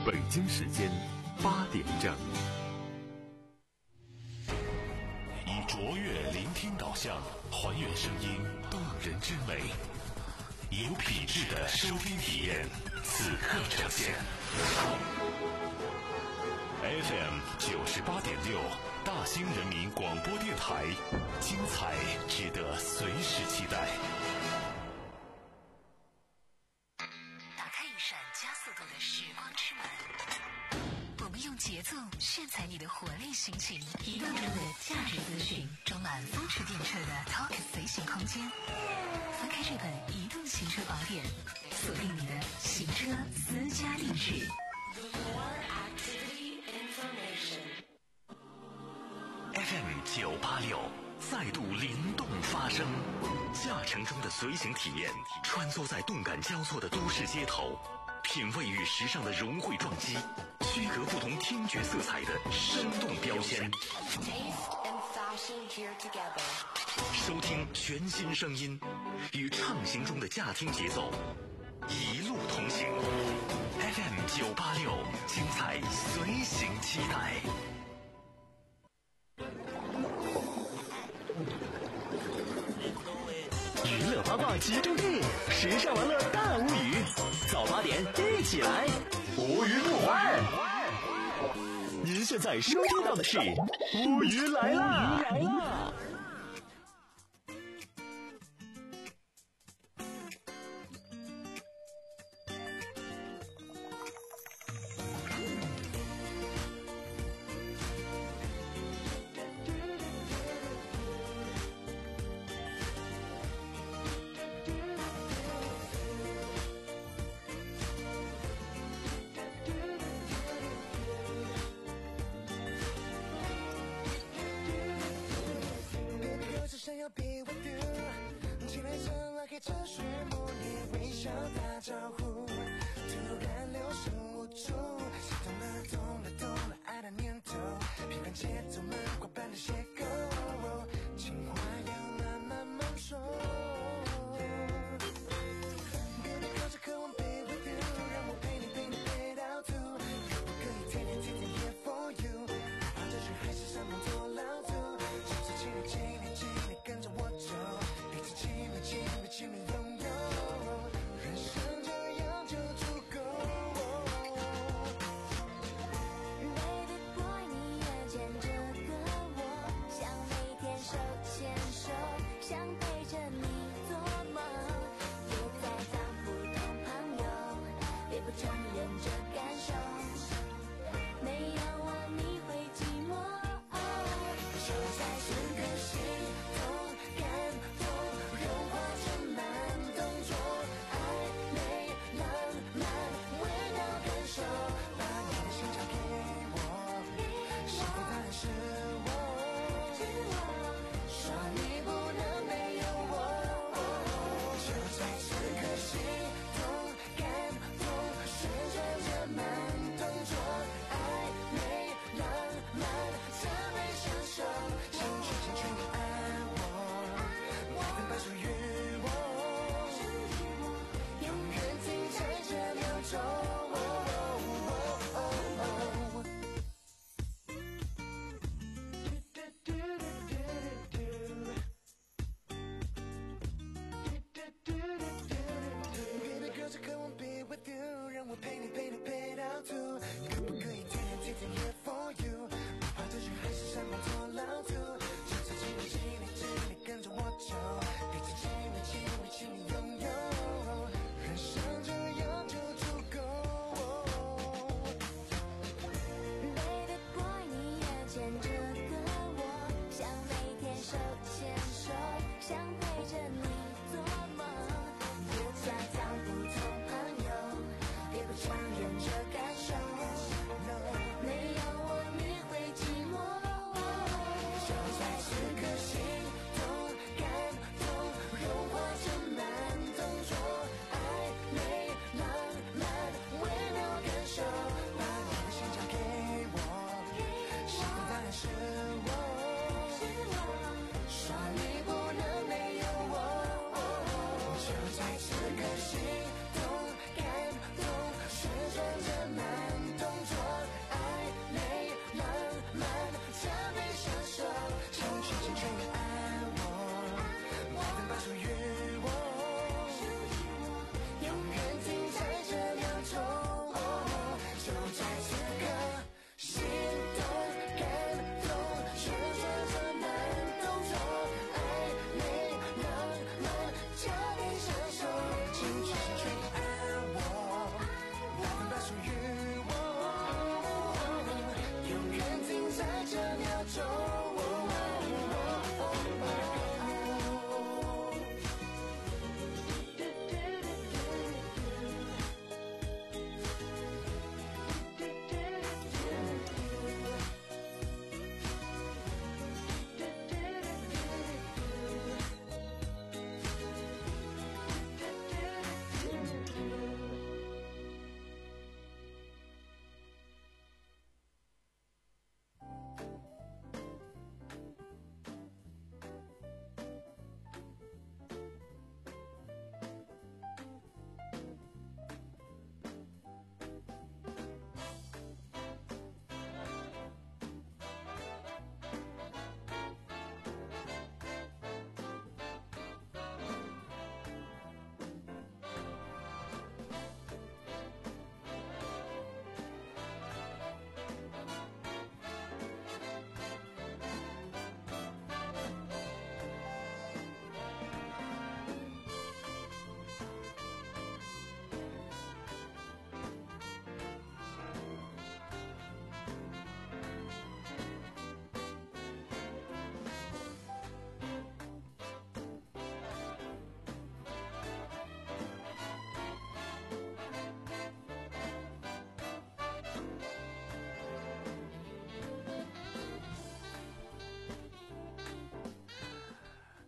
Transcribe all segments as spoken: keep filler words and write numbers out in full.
北京时间八点整。 以卓越聆听导向，还原声音动人之美，有品质的收听体验，此刻呈现。F M 九十八点六，大兴人民广播电台，精彩值得随时期待。 打开一扇加速度的时光之门，我们用节奏炫彩你的活力心情，移动中的价值资讯，装满风驰电掣的 Talk 随行空间。翻开这本移动行车宝典，锁定你的行车私家地址。 F M 九八六再度灵动发声，驾乘中的随行体验，穿梭在动感交错的都市街头，品味与时尚的融汇撞击，区隔不同听觉色彩的生动标签。收听全新声音，与畅行中的驾听节奏，一路同行。F M 九八六，精彩随行期待。 娱乐八卦集中地，时尚玩乐大无语。早八点一起来，无鱼不欢。您现在收听到的是乌鱼来啦！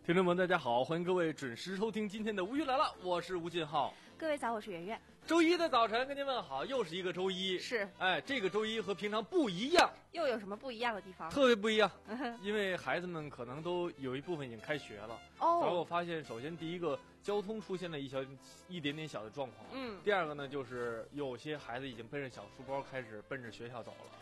听众们大家好，欢迎各位准时收听今天的无语来了，我是吴进浩。 各位早，我是圆圆。 周一的早晨跟您问好，又是一个周一。 是， 哎，这个周一和平常不一样。 又有什么不一样的地方？ 特别不一样，因为孩子们可能都有一部分已经开学了。 哦， 然后我发现，首先第一个，交通出现了一小一点点小的状况。 嗯。 第二个呢，就是有些孩子已经背着小书包开始奔着学校走了。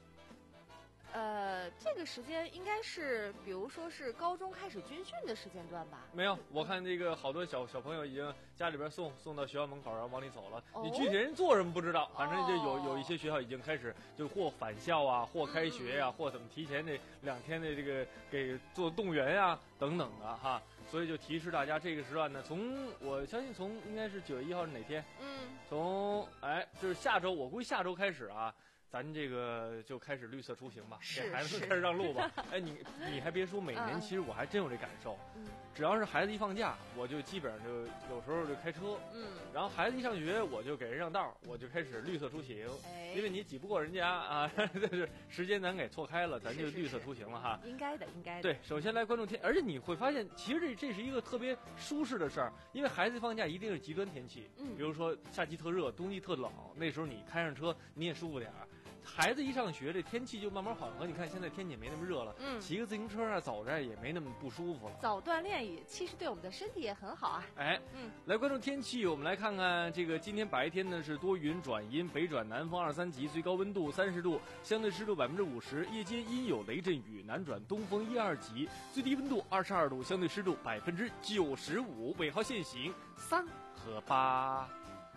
呃，这个时间应该是，比如说是高中开始军训的时间段吧？ 没有，我看这个好多小小朋友已经家里边送送到学校门口，然后往里走了。 哦、 你具体人做什么不知道，反正就有有一些学校已经开始就或返校啊，或开学呀、啊，嗯、或怎么提前这两天的这个给做动员呀、啊、等等的哈。所以就提示大家，这个时段呢，从我相信从应该是九月一号是哪天？嗯，从哎就是下周，我估计下周开始啊。咱这个就开始绿色出行吧，给孩子们开始让路吧。哎，你你还别说，每年其实我还真有这感受。嗯，只要是孩子一放假，我就基本上就有时候就开车。嗯，然后孩子一上学，我就给人让道，我就开始绿色出行。哎，因为你挤不过人家啊，就是时间咱给错开了，咱就绿色出行了哈。 应该的，应该的。 对，首先来关注天，而且你会发现，其实这这是一个特别舒适的事儿，因为孩子放假一定是极端天气。嗯，比如说夏季特热，冬季特冷，那时候你开上车你也舒服点儿。孩子一上学，这天气就慢慢缓和。你看现在天气也没那么热了，嗯，骑个自行车啊，走着也没那么不舒服了。 早锻炼也其实对我们的身体也很好啊。 哎，嗯，来关注天气，我们来看看这个今天白天呢是多云转阴，北转南风二三级，最高温度三十度，相对湿度百分之五十。夜间阴有雷阵雨，南转东风一二级，最低温度二十二度，相对湿度百分之九十五。尾号限行三和八。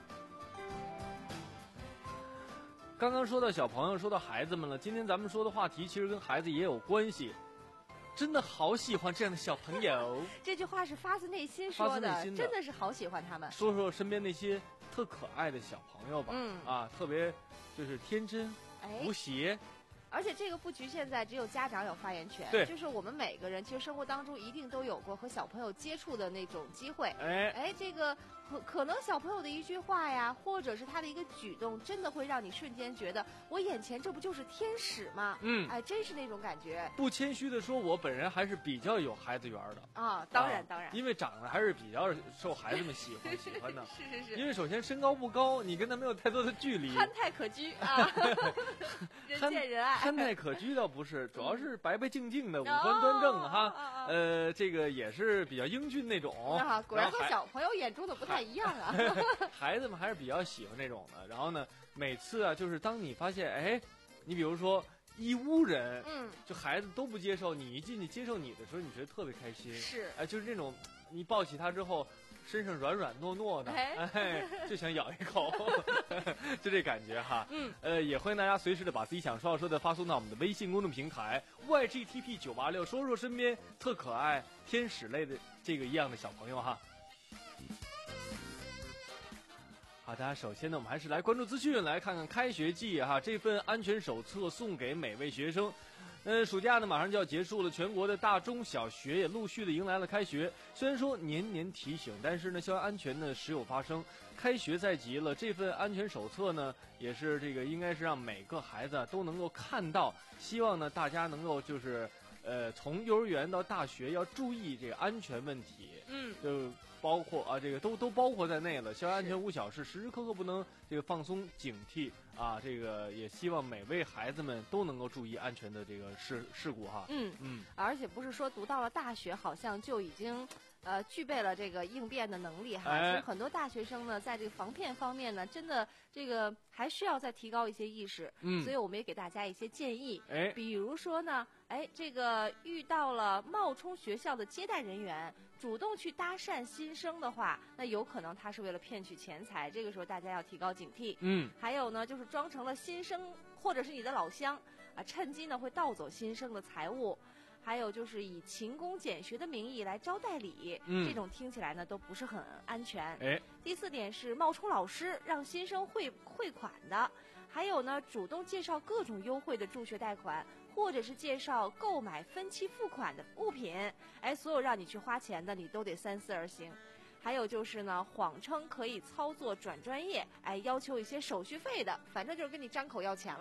刚刚说到小朋友，说到孩子们了，今天咱们说的话题其实跟孩子也有关系。真的好喜欢这样的小朋友。 这句话是发自内心说 的, 的真的是好喜欢他们。 说说身边那些特可爱的小朋友吧，嗯啊，特别就是天真、哎、无邪。 而且这个不局限在只有家长有发言权， 对， 就是我们每个人其实生活当中一定都有过和小朋友接触的那种机会。哎哎，这个可可能小朋友的一句话呀，或者是他的一个举动，真的会让你瞬间觉得我眼前这不就是天使吗？嗯，哎，真是那种感觉。 不谦虚的说，我本人还是比较有孩子缘的啊，当然、啊、当然， 因为长得还是比较受孩子们喜欢喜欢的。 是是是。 因为首先身高不高，你跟他没有太多的距离， 憨态可掬啊，人见人爱。 憨态可掬倒不是，主要是白白净净的，五官端正哈、哦，呃，这个也是比较英俊那种。 啊，果然和小朋友眼中的不太一样啊。 孩子们还是比较喜欢这种的。然后呢，每次啊，就是当你发现，哎，你比如说一屋人，嗯，就孩子都不接受你，一进去接受你的时候，你觉得特别开心。 是， 哎，就是这种，你抱起他之后。身上软软糯糯的，哎，就想咬一口，就这感觉哈。嗯，呃，也欢迎大家随时的把自己想说要说的发送到我们的微信公众平台 Y G T P 九八六，说说身边特可爱天使类的这个一样的小朋友哈。好的，首先呢，我们还是来关注资讯，来看看开学季哈，这份安全手册送给每位学生。呃，暑假呢马上就要结束了，全国的大中小学也陆续的迎来了开学。虽然说年年提醒，但是呢，校园安全呢时有发生。开学在即了，这份安全手册呢，也是这个应该是让每个孩子都能够看到。希望呢，大家能够就是。呃，从幼儿园到大学要注意这个安全问题，嗯，就包括啊，这个都都包括在内了。校园安全无小事，时时刻刻不能这个放松警惕啊。这个也希望每位孩子们都能够注意安全的这个事事故哈。嗯嗯， 而且不是说读到了大学，好像就已经。呃，具备了这个应变的能力哈，其实很多大学生呢，在这个防骗方面呢，真的这个还需要再提高一些意识。嗯，所以我们也给大家一些建议。哎，比如说呢，哎，这个遇到了冒充学校的接待人员，主动去搭讪新生的话，那有可能他是为了骗取钱财，这个时候大家要提高警惕。嗯，还有呢，就是装成了新生或者是你的老乡啊，趁机呢会盗走新生的财物。还有就是以勤工俭学的名义来招待礼，嗯，这种听起来呢都不是很安全。哎，第四点是冒充老师让新生汇汇款的，还有呢主动介绍各种优惠的助学贷款，或者是介绍购买分期付款的物品，哎，所有让你去花钱的你都得三思而行。还有就是呢，谎称可以操作转专业，哎，要求一些手续费的，反正就是跟你张口要钱了。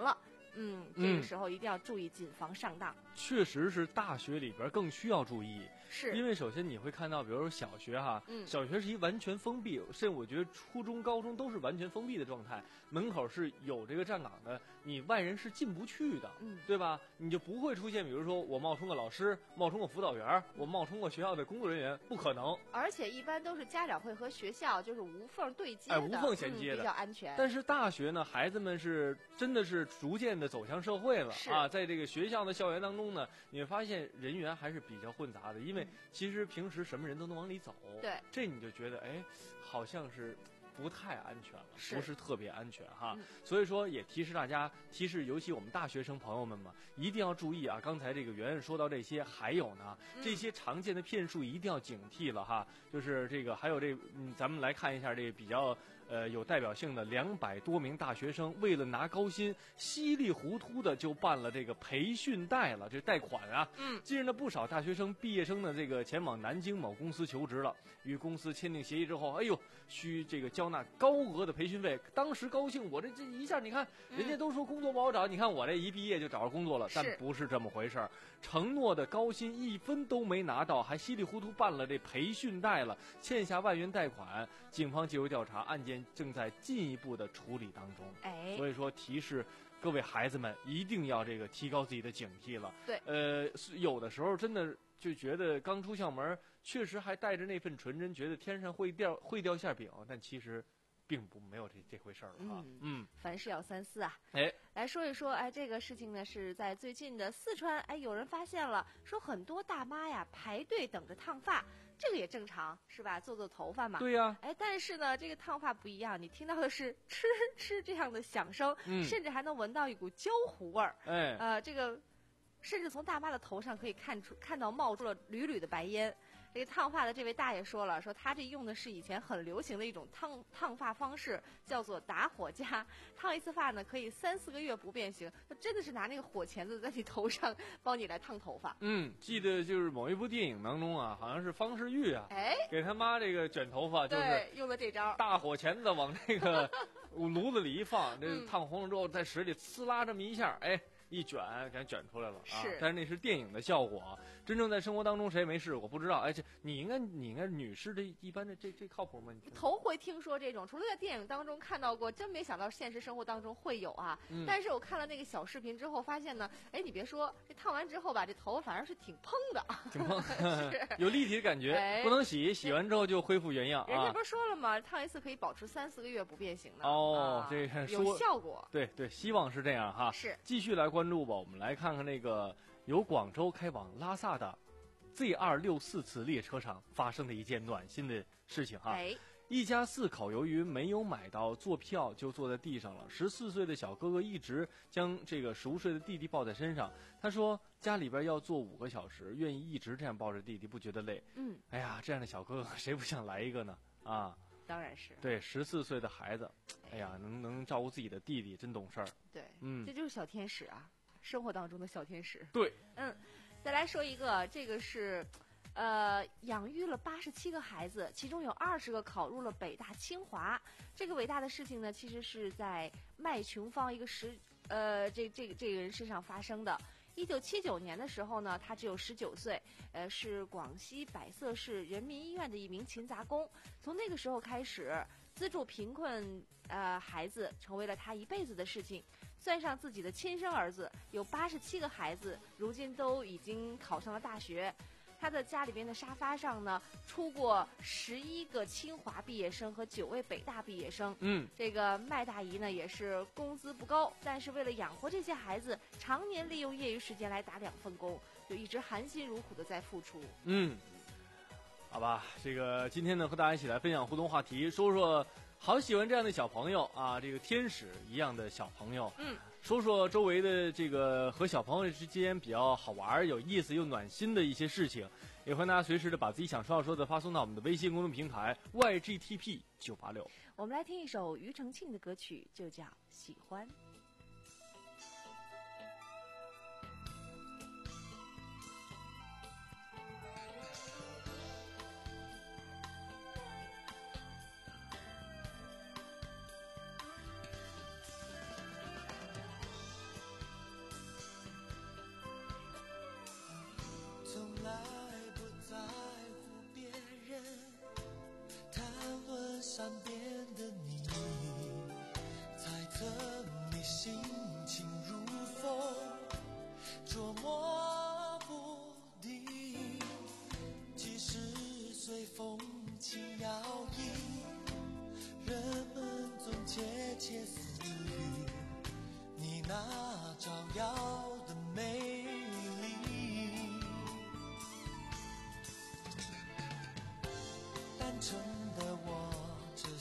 嗯，这个时候一定要注意谨防上当。 确实是大学里边更需要注意， 是因为首先你会看到，比如说小学哈， 嗯， 小学是一完全封闭，甚至我觉得初中、高中都是完全封闭的状态，门口是有这个站岗的，你外人是进不去的， 嗯， 对吧？你就不会出现，比如说我冒充个老师，冒充个辅导员，我冒充个学校的工作人员，不可能。 而且一般都是家长会和学校就是无缝对接的， 哎，无缝衔接的， 嗯，比较安全。 但是大学呢，孩子们是真的是逐渐的走向社会了啊，在这个学校的校园当中呢，你会发现人员还是比较混杂的，因为其实平时什么人都能往里走， 对， 这你就觉得哎，好像是不太安全了， 是不是特别安全哈、 嗯。 所以说也提示大家，提示尤其我们大学生朋友们嘛，一定要注意啊。刚才这个圆圆说到这些，还有呢，这些常见的骗术一定要警惕了哈。就是这个，还有这，嗯，咱们来看一下这个比较。呃，有代表性的两百多名大学生，为了拿高薪，稀里糊涂的就办了这个培训贷了，这贷款啊。 嗯， 近日呢，不少大学生、毕业生呢，这个前往南京某公司求职了，与公司签订协议之后，哎呦，需这个交纳高额的培训费。当时高兴，我这这一下，你看，人家都说工作不好找，你看我这一毕业就找着工作了，但不是这么回事儿。承诺的高薪一分都没拿到，还稀里糊涂办了这培训贷了，欠下万元贷款。警方介入调查，案件正在进一步的处理当中。 哎， 所以说提示各位孩子们一定要这个提高自己的警惕了。 对， 呃，有的时候真的就觉得刚出校门，确实还带着那份纯真，觉得天上会掉会掉馅饼，但其实并不没有这这回事儿了哈。 嗯嗯， 凡事要三思啊。 哎， 来说一说，哎，这个事情呢是在最近的四川，哎，有人发现了，说很多大妈呀排队等着烫发。这个也正常是吧？做做头发嘛。 对呀、啊。 哎，但是呢，这个烫发不一样，你听到的是吃吃这样的响声， 嗯、 甚至还能闻到一股焦糊味儿。 哎， 呃，这个甚至从大妈的头上可以看出看到冒出了缕缕的白烟。这个烫发的这位大爷说了，说他这用的是以前很流行的一种烫烫发方式，叫做打火夹。烫一次发呢，可以三四个月不变形，就真的是拿那个火钳子在你头上帮你来烫头发。 嗯，记得就是某一部电影当中啊，好像是方世玉啊， 哎， 给他妈这个卷头发，就是用的这招， 大火钳子往这个炉子里一放，这烫红了之后，在水里呲啦这么一下，哎。一卷，给它卷出来了啊！ 是， 但是那是电影的效果，真正在生活当中谁也没试过，不知道。哎，这你应该，你应该女士这一般的这这靠谱吗？你头回听说这种，除了在电影当中看到过，真没想到现实生活当中会有啊。 嗯、 但是我看了那个小视频之后，发现呢，哎，你别说，这烫完之后吧，这头反而是挺蓬的， 挺蓬，有立体的感觉， 哎、 不能洗，洗完之后就恢复原样。 人家不是说了吗？烫一次可以保持三四个月不变形的。 哦， 啊、 这有效果。 对对，希望是这样哈。 是， 继续来关注吧，我们来看看那个由广州开往拉萨的 Z 二六四次列车上发生的一件暖心的事情哈。 哎， 一家四口由于没有买到坐票，就坐在地上了。十四岁的小哥哥一直将这个熟睡的弟弟抱在身上。他说家里边要坐五个小时，愿意一直这样抱着弟弟，不觉得累。 嗯， 哎呀，这样的小哥哥谁不想来一个呢？啊， 当然是。 对，十四岁的孩子，哎呀，能能照顾自己的弟弟，真懂事儿。 对， 嗯， 这就是小天使啊。生活当中的小天使。 对， 嗯，再来说一个，这个是，呃，养育了八十七个孩子，其中有二十个考入了北大清华。这个伟大的事情呢，其实是在麦琼芳一个十，呃，这这个这个人身上发生的。一九七九年的时候呢，他只有十九岁，呃，是广西百色市人民医院的一名勤杂工。从那个时候开始，资助贫困呃孩子成为了他一辈子的事情。算上自己的亲生儿子，有八十七个孩子，如今都已经考上了大学。他的家里边的沙发上呢，出过十一个清华毕业生和九位北大毕业生。 嗯， 这个麦大姨呢，也是工资不高，但是为了养活这些孩子，常年利用业余时间来打两份工，就一直含辛茹苦的在付出。 嗯，好吧，这个今天呢，和大家一起来分享互动话题，说说。好喜欢这样的小朋友啊，这个天使一样的小朋友。 嗯， 说说周围的这个和小朋友之间比较好玩、有意思又暖心的一些事情，也欢迎大家随时的把自己想说要说的发送到我们的微信公众平台 Y G T P 九八六。 我们来听一首庾澄庆的歌曲，就叫《喜欢》。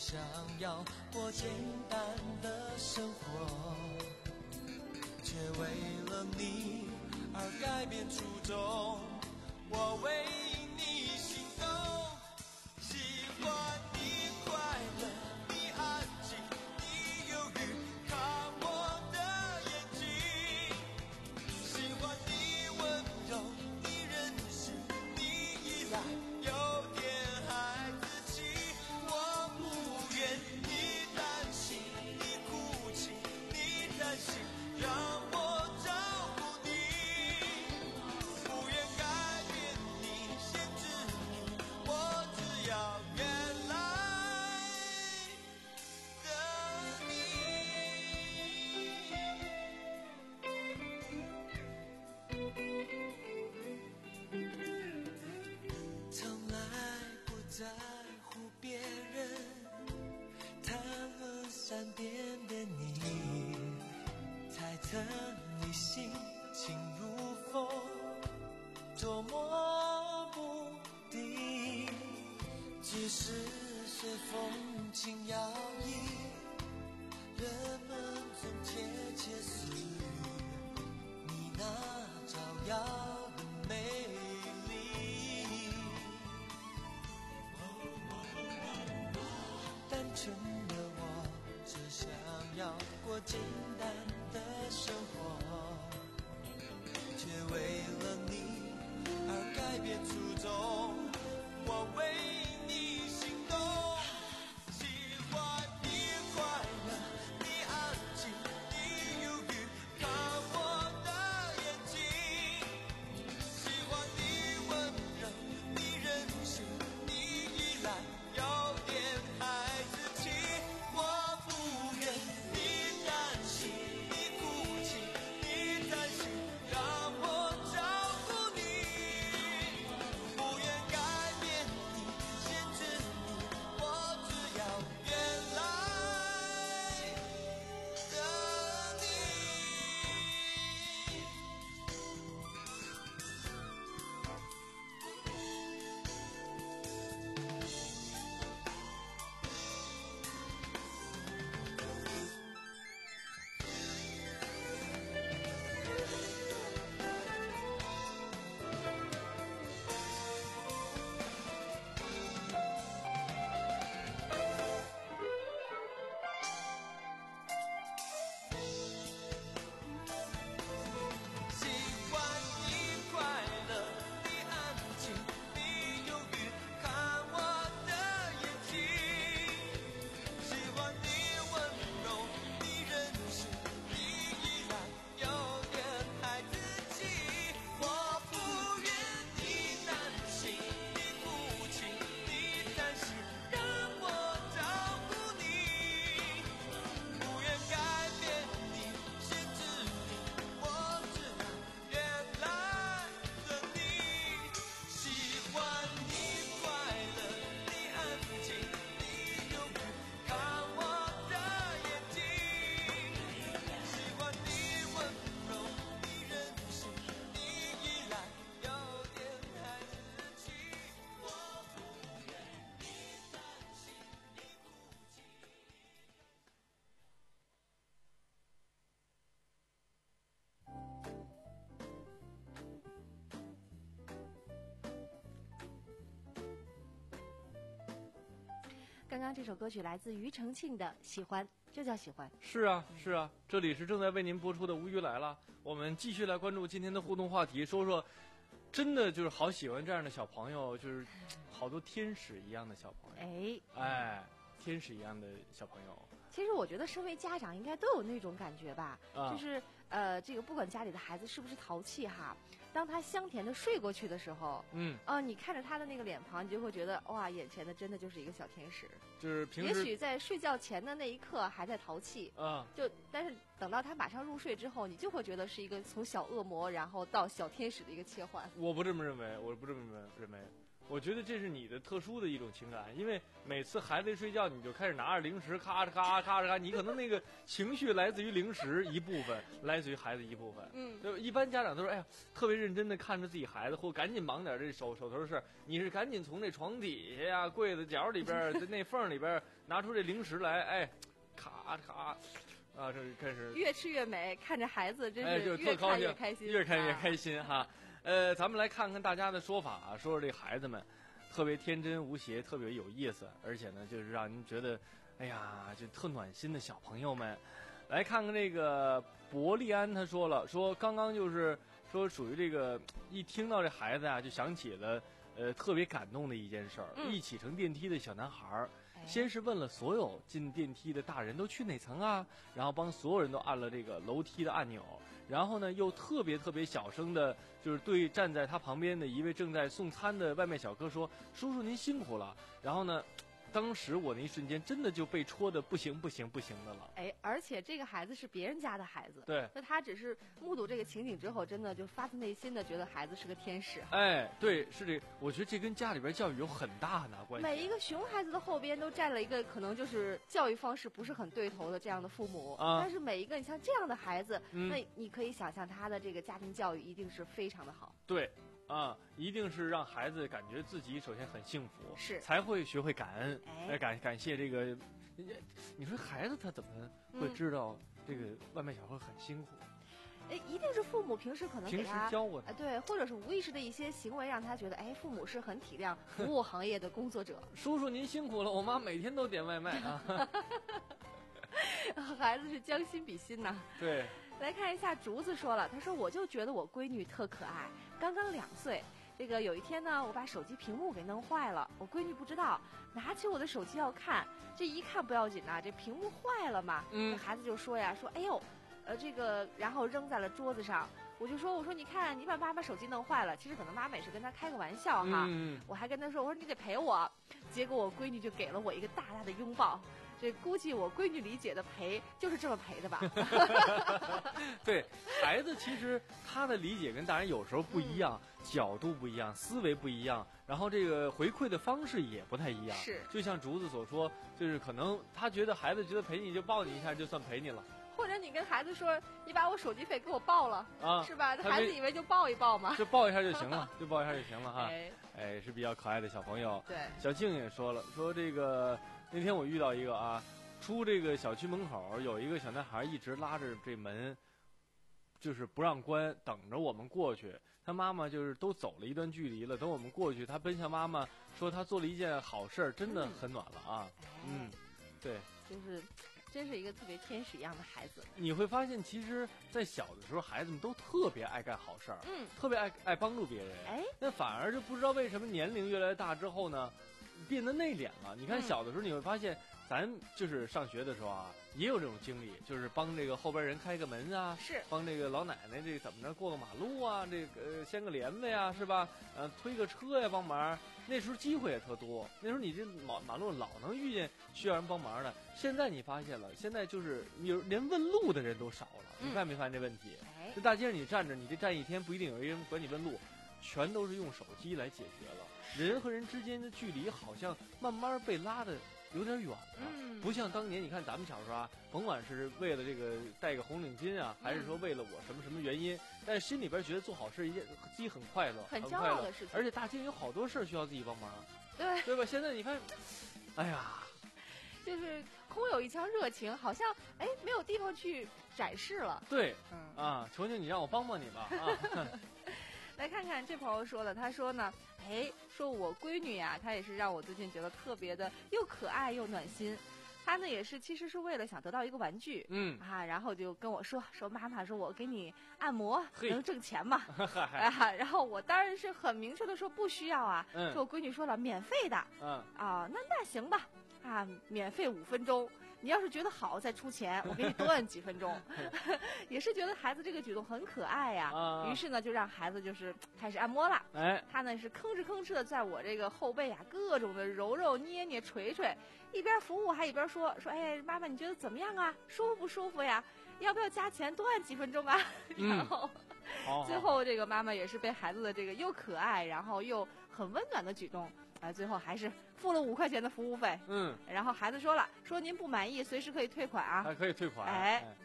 想要过简单的生活，却为了你而改变初衷。我为你心动，喜欢你快乐，你安静，你犹豫，看我的眼睛。喜欢你温柔，你任性，你依赖，有点孩子气。我不愿你担心，你哭泣，你担心，让我照顾你。不愿改变你，限制你，我只要原来的你。从来不在乎别人谈论善变的你，猜测你心情如风，捉摸不定，只是随风轻摇曳，人们总窃窃私语你那照耀的美丽。单纯的我只想要过简单的生活，却为了你而改变初衷。我为你心动，喜欢你快乐，你安静，你犹豫，看我的眼睛。喜欢你温柔，你任性，你依赖，有点孩子气。我不愿你担心，你哭泣，你担心，让我照顾你。不愿改变你，限制你，我只要原来的你。喜欢你快乐，你安静，你犹豫，看我的眼睛。喜欢你温柔，你任性，你依赖，有点孩子气。我不愿你担心，你哭泣，你担心，让我照顾你。不愿改变你，限制你，我知道原来的你。喜欢你快乐，你安静，你犹豫，看我的眼睛。喜欢你温柔，你任性，你依赖，有点孩子气。我不愿你担心，你哭泣。 刚刚这首歌曲来自庾澄庆的《喜欢》，就叫喜欢。 是啊，是啊，这里是正在为您播出的《无语来了》，我们继续来关注今天的互动话题，说说，真的就是好喜欢这样的小朋友，就是好多天使一样的小朋友， 哎， 哎，天使一样的小朋友。 其实我觉得身为家长应该都有那种感觉吧， 啊就是呃，这个不管家里的孩子是不是淘气哈，当他香甜的睡过去的时候， 嗯， 啊、你看着他的那个脸庞，你就会觉得哇，眼前的真的就是一个小天使。 就是平也时许在睡觉前的那一刻还在淘气， 啊， 就但是等到他马上入睡之后，你就会觉得是一个从小恶魔然后到小天使的一个切换。 我不这么认为，我不这么认为。我觉得这是你的特殊的一种情感，因为每次孩子一睡觉，你就开始拿着零食，咔嚓咔嚓咔嚓咔，你可能那个情绪来自于零食一部分，来自于孩子一部分。 嗯， 就一般家长都说，哎呀，特别认真的看着自己孩子，或赶紧忙点这手手头的事。你是赶紧从那床底下呀、柜子角里边、那缝里边拿出这零食来，哎，咔咔，啊，这开始越吃越美，看着孩子真哎， 是就是越看特高兴， 越开心， 越看越啊开心哈。呃，咱们来看看大家的说法啊，说说这孩子们特别天真无邪，特别有意思，而且呢，就是让人觉得，哎呀，就特暖心的小朋友们。来看看这个伯利安，他说了，说刚刚就是说属于这个一听到这孩子啊，就想起了呃特别感动的一件事儿， 嗯一起乘电梯的小男孩儿。 哎先是问了所有进电梯的大人都去哪层啊，然后帮所有人都按了这个楼梯的按钮，然后呢又特别特别小声的，就是对站在他旁边的一位正在送餐的外卖小哥说：“叔叔您辛苦了。”然后呢，当时我那一瞬间真的就被戳的不行不行不行的了。 哎，而且这个孩子是别人家的孩子， 对， 那他只是目睹这个情景之后，真的就发自内心的觉得孩子是个天使。 哎，对，是这，我觉得这跟家里边教育有很大的关系。 每一个熊孩子的后边都站了一个可能就是教育方式不是很对头的这样的父母， 啊但是每一个你像这样的孩子， 嗯那你可以想象他的这个家庭教育一定是非常的好。 对。啊，一定是让孩子感觉自己首先很幸福， 是才会学会感恩， 哎感感谢这个。你说孩子他怎么会知道这个外卖小哥很辛苦？ 哎，一定是父母平时可能给平时他教过他啊，对，或者是无意识的一些行为，让他觉得，哎，父母是很体谅服务行业的工作者。 叔叔您辛苦了，我妈每天都点外卖啊。 孩子是将心比心呐。 对， 来看一下竹子说了，他说我就觉得我闺女特可爱，刚刚两岁。这个有一天呢，我把手机屏幕给弄坏了，我闺女不知道，拿起我的手机要看，这一看不要紧呐、这屏幕坏了嘛。 嗯这孩子就说呀，说哎呦，呃这个，然后扔在了桌子上。我就说，我说你看，你把妈妈手机弄坏了，其实可能妈妈也是跟他开个玩笑哈。 嗯， 我还跟他说，我说你得陪我，结果我闺女就给了我一个大大的拥抱。这估计我闺女理解的陪就是这么陪的吧。 对，孩子其实他的理解跟大人有时候不一样， 嗯、 角度不一样，思维不一样，然后这个回馈的方式也不太一样。 是， 就像竹子所说，就是可能他觉得孩子觉得陪你就抱你一下就算陪你了。 或者你跟孩子说，你把我手机费给我报了， 啊， 是吧？孩子以为就抱一抱嘛， 就抱一下就行了，就抱一下就行了哈。 哎， 哎，是比较可爱的小朋友。 对， 小静也说了，说这个那天我遇到一个啊，出这个小区门口有一个小男孩一直拉着这门，就是不让关，等着我们过去。他妈妈就是都走了一段距离了，等我们过去，他奔向妈妈说他做了一件好事，真的很暖了啊。嗯，嗯对， 就是。真是一个特别天使一样的孩子。 你会发现，其实，在小的时候，孩子们都特别爱干好事儿， 嗯， 特别爱爱帮助别人。 哎， 那反而就不知道为什么年龄越来越大之后呢，变得内敛了。你看小的时候，你会发现，嗯、咱就是上学的时候啊，也有这种经历，就是帮这个后边人开个门啊， 是帮这个老奶奶这个怎么着过个马路啊，这个、呃、掀个帘子呀，是吧？呃，推个车呀，帮忙。那时候机会也特多，那时候你这马马路老能遇见需要人帮忙的。现在你发现了，现在就是有连问路的人都少了。 嗯、 你发没发现这问题？ 哎， 这大街上你站着，你这站一天不一定有人管你问路，全都是用手机来解决了。人和人之间的距离好像慢慢被拉的有点远了， 嗯， 不像当年。你看咱们小时候啊，甭管是为了这个戴个红领巾啊，还是说为了我什么什么原因，但是心里边觉得做好事一件自己很快乐， 很骄傲的事情。 而且大街有好多事儿需要自己帮忙， 对对吧？现在你看，哎呀， 就是空有一腔热情，好像哎没有地方去展示了。 对， 嗯啊，求求你让我帮帮你吧啊！ 来看看这朋友说了，他说呢，哎，说我闺女呀、啊，她也是让我最近觉得特别的又可爱又暖心。她呢也是其实是为了想得到一个玩具， 嗯啊，然后就跟我说说妈妈说我给你按摩能挣钱吗？啊，然后我当然是很明确的说不需要啊， 嗯、 说我闺女说了免费的， 嗯啊，那那行吧，啊，免费五分钟。你要是觉得好再出钱，我给你多按几分钟。也是觉得孩子这个举动很可爱呀、啊，于、啊、是呢就让孩子就是开始按摩了。 哎， 他呢是吭哧吭哧的在我这个后背啊各种的揉揉捏捏捶捶，一边服务还一边说说哎妈妈你觉得怎么样啊？舒服不舒服呀？要不要加钱多按几分钟啊？ 嗯、 然后。 好好最后这个妈妈也是被孩子的这个又可爱然后又很温暖的举动啊，最后还是付了五块钱的服务费。 嗯， 然后孩子说了，说您不满意随时可以退款啊， 还可以退款。 哎，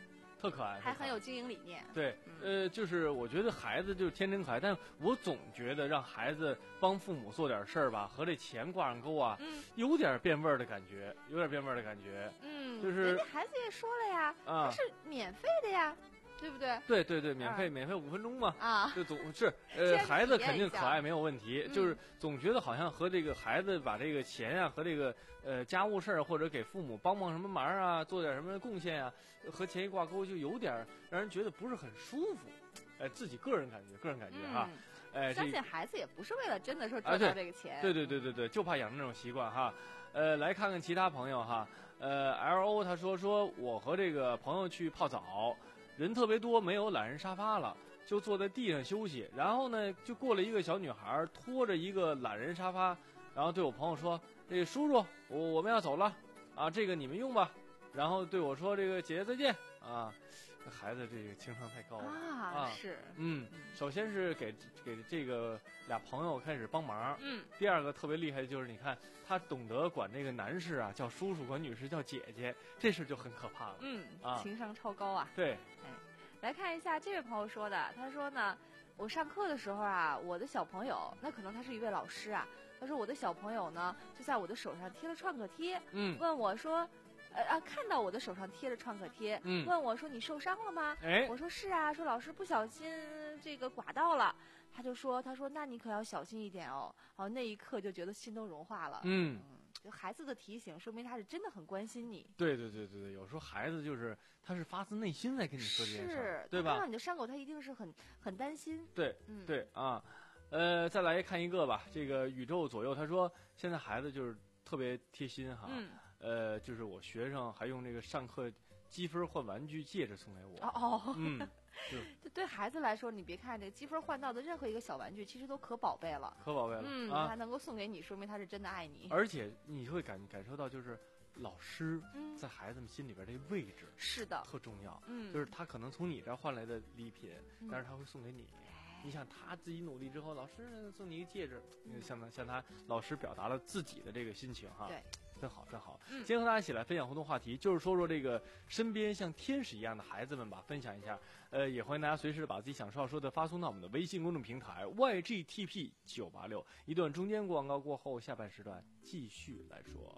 特可爱， 还很有经营理念。 对，呃，就是我觉得孩子就是天真可爱，但我总觉得让孩子帮父母做点事儿吧，和这钱挂上钩啊， 嗯， 有点变味儿的感觉，有点变味儿的感觉。 嗯， 就是人家孩子也说了呀， 啊， 它是免费的呀。对不对？ 对对对，免费、 啊、 免费五分钟嘛。 啊， 就总是呃，孩子肯定可爱没有问题， 嗯、 就是总觉得好像和这个孩子把这个钱啊和这个呃家务事儿或者给父母帮帮什么忙啊，做点什么贡献啊，和钱一挂钩，就有点让人觉得不是很舒服。哎、呃，自己个人感觉，个人感觉哈。 嗯哎， 相信孩子也不是为了真的说赚到这个钱。 啊、对对对对对，就怕养成这种习惯哈。呃，来看看其他朋友哈。呃 ，L O 他说说我和这个朋友去泡澡。人特别多，没有懒人沙发了，就坐在地上休息。然后呢，就过来一个小女孩，拖着一个懒人沙发，然后对我朋友说：“这个叔叔，我我们要走了，啊，这个你们用吧。”然后对我说：“这个姐姐再见啊。”孩子这个情商太高了啊！ 啊是， 嗯，首先是给给这个俩朋友开始帮忙， 嗯， 第二个特别厉害的就是你看他懂得管这个男士啊叫叔叔，管女士叫姐姐，这事就很可怕了， 嗯啊， 情商超高啊！ 对， 哎，来看一下这位朋友说的，他说呢，我上课的时候啊，我的小朋友，那可能他是一位老师啊，他说我的小朋友呢就在我的手上贴了创可贴， 嗯， 问我说。呃啊！看到我的手上贴着创可贴， 嗯， 问我说你受伤了吗？ 哎， 我说是啊，说老师不小心这个刮到了，他就说他说那你可要小心一点哦。哦，那一刻就觉得心都融化了。 嗯， 嗯就孩子的提醒，说明他是真的很关心你。 对对对对对，有时候孩子就是他是发自内心在跟你说这件事儿，对吧？ 看到你的伤口，他一定是很很担心。 对， 嗯， 对啊，呃，再来看一个吧，这个宇宙左右他说现在孩子就是特别贴心哈。 嗯。 呃，就是我学生还用这个上课积分换玩具戒指送给我。 哦哦， 嗯， 就对孩子来说，你别看这个积分换到的任何一个小玩具，其实都可宝贝了， 可宝贝了。 嗯， 啊、 他能够送给你，说明他是真的爱你。 而且你会感感受到，就是老师在孩子们心里边这个位置、 嗯、是的， 特重要。 嗯， 就是他可能从你这儿换来的礼品， 嗯、 但是他会送给你。你想他自己努力之后，老师送你一个戒指，嗯、向他向他老师表达了自己的这个心情哈。 对。 真好，真好！ 嗯， 今天和大家一起来分享互动话题，就是说说这个身边像天使一样的孩子们吧，分享一下。呃，也欢迎大家随时把自己想说要说的发送到我们的微信公众平台 Y G T P 九八六。一段中间广告过后，下半时段继续来说。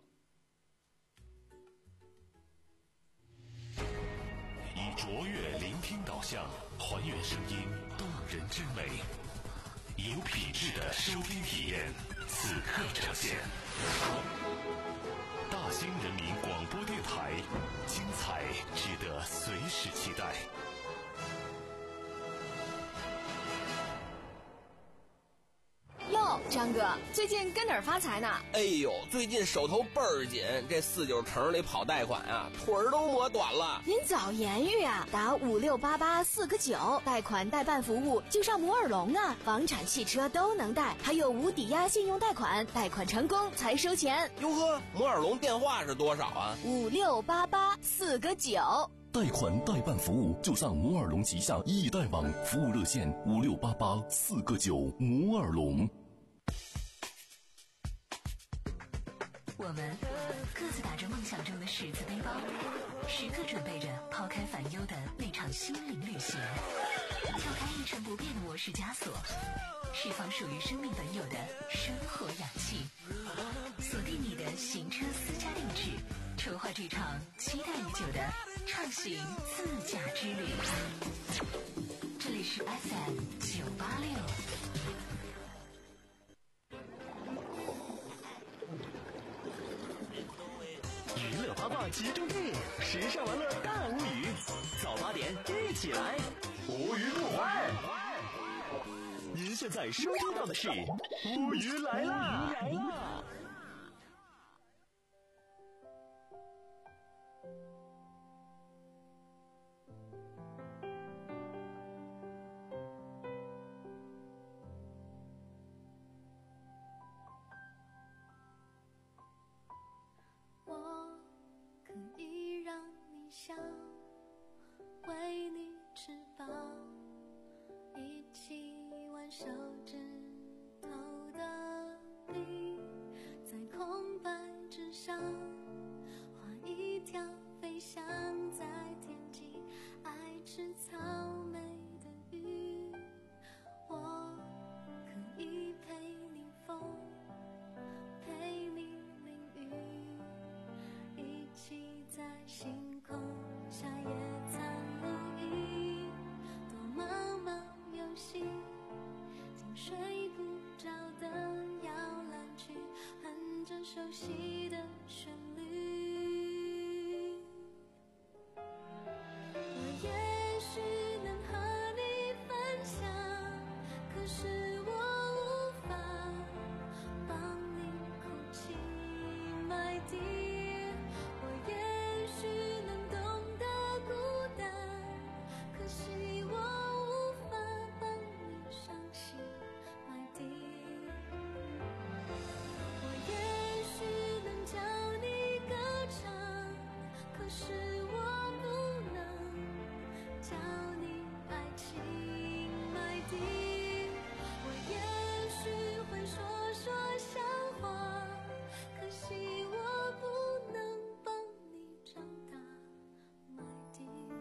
以卓越聆听导向，还原声音动人之美，有品质的收听体验，此刻呈现。大兴人民广播电台，精彩值得随时期待。 哟，张哥，最近跟哪儿发财呢？ 哎呦，最近手头倍儿紧，这四九城里跑贷款啊，腿儿都磨短了。 您早言语啊，打五六八八四个九，贷款代办服务就上摩尔龙啊，房产、汽车都能贷，还有无抵押信用贷款，贷款成功才收钱。 哟呵，摩尔龙电话是多少啊？ 五六八八四个九。 贷款代办服务就上摩尔龙旗下易贷网，服务热线五六八八四个九。摩尔龙。 我们各自打着梦想中的十字背包，时刻准备着抛开烦忧的那场心灵旅行，撬开一成不变的模式枷锁，释放属于生命本有的生活氧气，锁定你的行车私家定制，筹划这场期待已久的畅行自驾之旅。这里是 F M 九八六。 娱乐八卦集中地，时尚玩乐大无语，早八点一起来，无语不欢。您现在收听到的是无语来啦！来啦！ 想为你翅膀，一起挽手指头的地， 熟悉的旋律。我也许能和你分享，可是我无法帮你哭泣，My dear。我也许能懂得孤单，可惜我无法帮你伤心，My dear。我也许能教你歌唱，可是我不能教你爱情，My dear。我也许会说说笑话，可惜我不能帮你长大，My dear。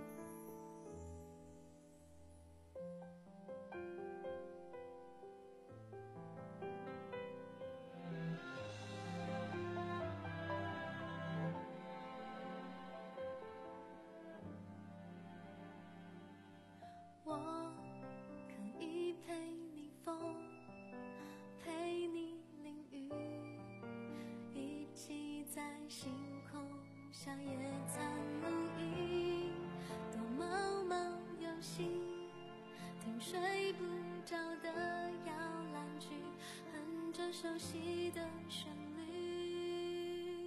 我可以陪你疯，陪你淋雨，一起在星空下野餐露营，躲猫猫游戏，听睡不着的摇篮曲，哼着熟悉的旋律。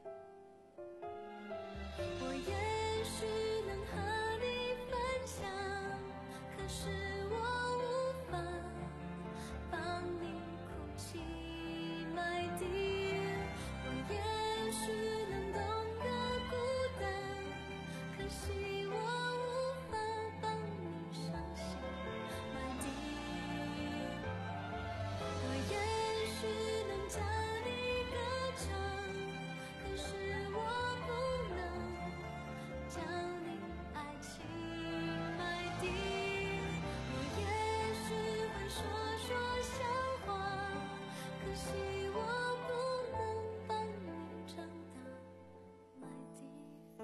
我也许能和你分享，可是我无法帮你哭泣，My dear。我也许能懂得孤单，可惜我无法帮你伤心，My dear。我也许能教你歌唱，可是我不能教你爱情，My dear。我也许会说说笑话，可惜我不能帮你长大，My dear。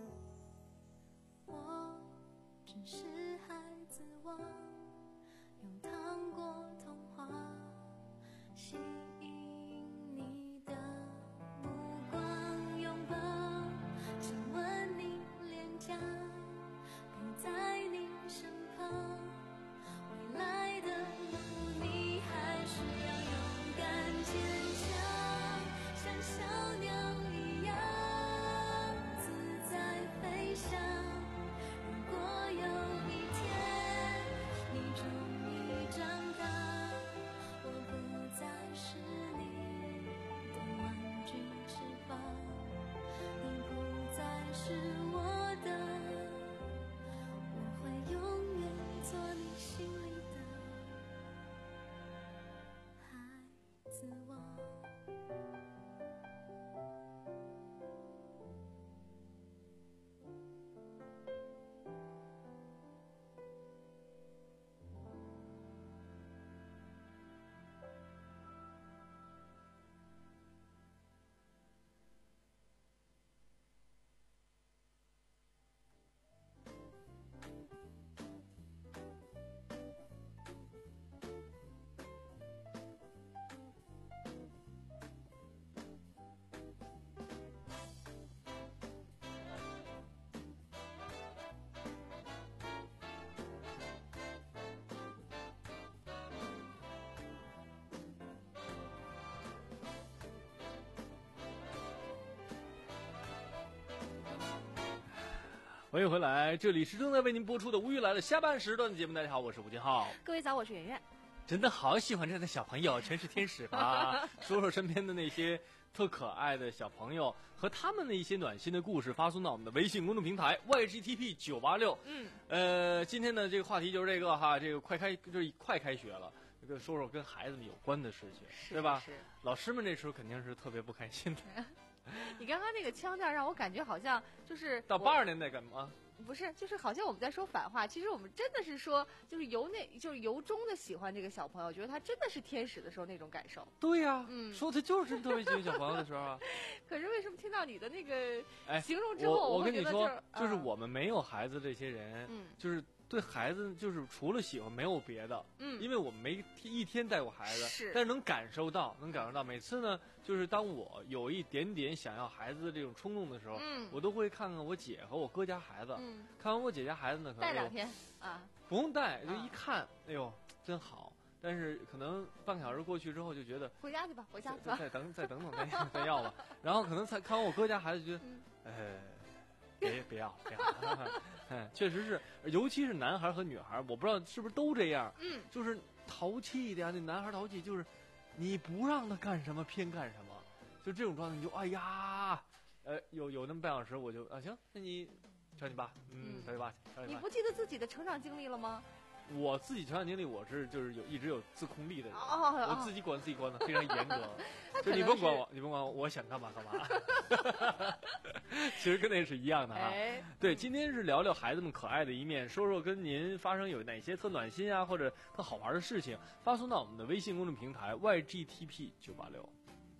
我只是孩子王，用糖果童话吸引你的目光，拥抱，亲吻你脸颊，陪在你身旁。未来的路你还是要勇敢坚强，像小鸟一样自在飞翔。如果有一天你终于长大，我不再是你的玩具翅膀，你不再是我的，我会永远做你心里的孩子王。 欢迎回来，这里是正在为您播出的《无语来了》下半时段的节目。大家好，我是吴金浩。 各位早，我是圆圆。 真的好喜欢这样的小朋友，全是天使吧？说说身边的那些特可爱的小朋友和他们的一些暖心的故事，发送到我们的微信公众平台 Y G T P 九八六。嗯，呃，今天的这个话题就是这个哈，这个快开就是快开学了，这个说说跟孩子们有关的事情，对吧？ 是。 老师们这时候肯定是特别不开心的。 你刚刚那个腔调让我感觉好像就是到八十年代干嘛？ 不是，就是好像我们在说反话。其实我们真的是说，就是由内就是由衷的喜欢这个小朋友，觉得他真的是天使的时候那种感受。 对呀、啊，嗯，说的就是特别喜欢小朋友的时候啊。 可是为什么听到你的那个哎形容之后， 我我跟你说， 就、 就是我们没有孩子这些人，嗯，就是。 对孩子就是除了喜欢没有别的， 嗯， 因为我没一天带过孩子， 是， 但是能感受到，能感受到。每次呢，就是当我有一点点想要孩子的这种冲动的时候， 嗯， 我都会看看我姐和我哥家孩子， 嗯， 看完我姐家孩子呢，可能带两天啊， 不用带，就一看，啊、哎呦，真好。但是可能半个小时过去之后，就觉得回家去吧，回家去吧，再等再等等再再要吧。然后可能才看完我哥家孩子，觉得， 嗯、 哎。别别要别要，嗯，确实是，尤其是男孩和女孩，我不知道是不是都这样， 嗯， 就是淘气的呀。那男孩淘气就是，你不让他干什么偏干什么，就这种状态，你就哎呀，呃，有有那么半小时，我就啊行，那你瞧你爸，嗯，瞧你爸，瞧你爸。 你不记得自己的成长经历了吗？ 我自己成长经历，我是就是有一直有自控力的人， 哦哦、 我自己管自己管的非常严格，就你甭管我，你甭管我，我想干嘛干嘛。其实跟那是一样的哈。 哎、 对，今天是聊聊孩子们可爱的一面，说说跟您发生有哪些特暖心啊，或者特好玩的事情，发送到我们的微信公众平台 Y G T P 九八六。